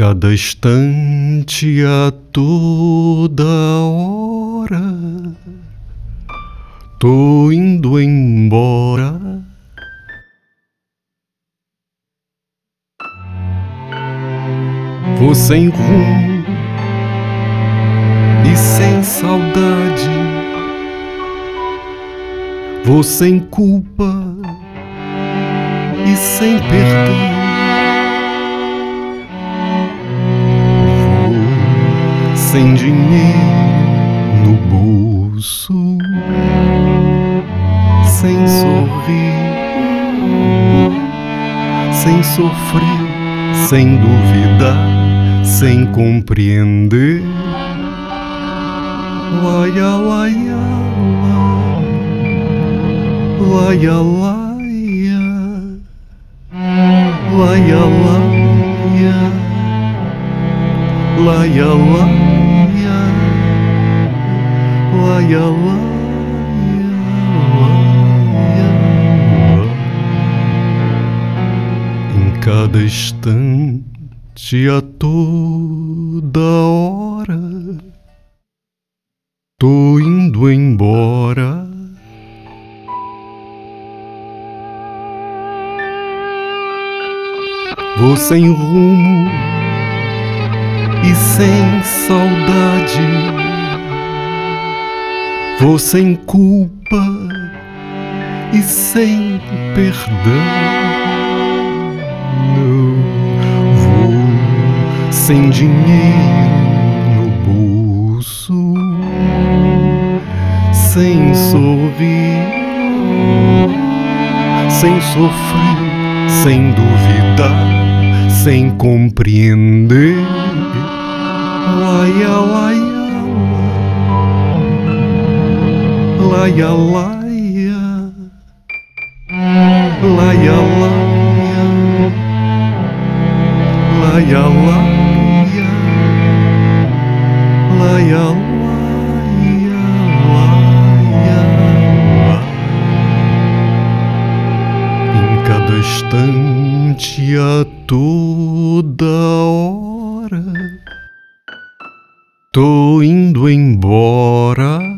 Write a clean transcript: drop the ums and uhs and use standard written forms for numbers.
cada instante, a toda hora, tô indo embora. Vou sem rumo e sem saudade, vou sem culpa e sem perdão. Vou sem dinheiro no bolso, sem sorrir, sem sofrer, sem duvidar, sem compreender. Laia, laia, laia, laia, laia, laia, laia, laia, laia. Cada instante, a toda hora, tô indo embora. Vou sem rumo e sem saudade, vou sem culpa e sem perdão. Sem dinheiro no bolso, sem sorrir, sem sofrer, sem duvidar, sem compreender. Laia, laia, laia, laia, laia, laia, laia. Laia, laia, laia, laia. Em cada instante, a toda hora, tô indo embora.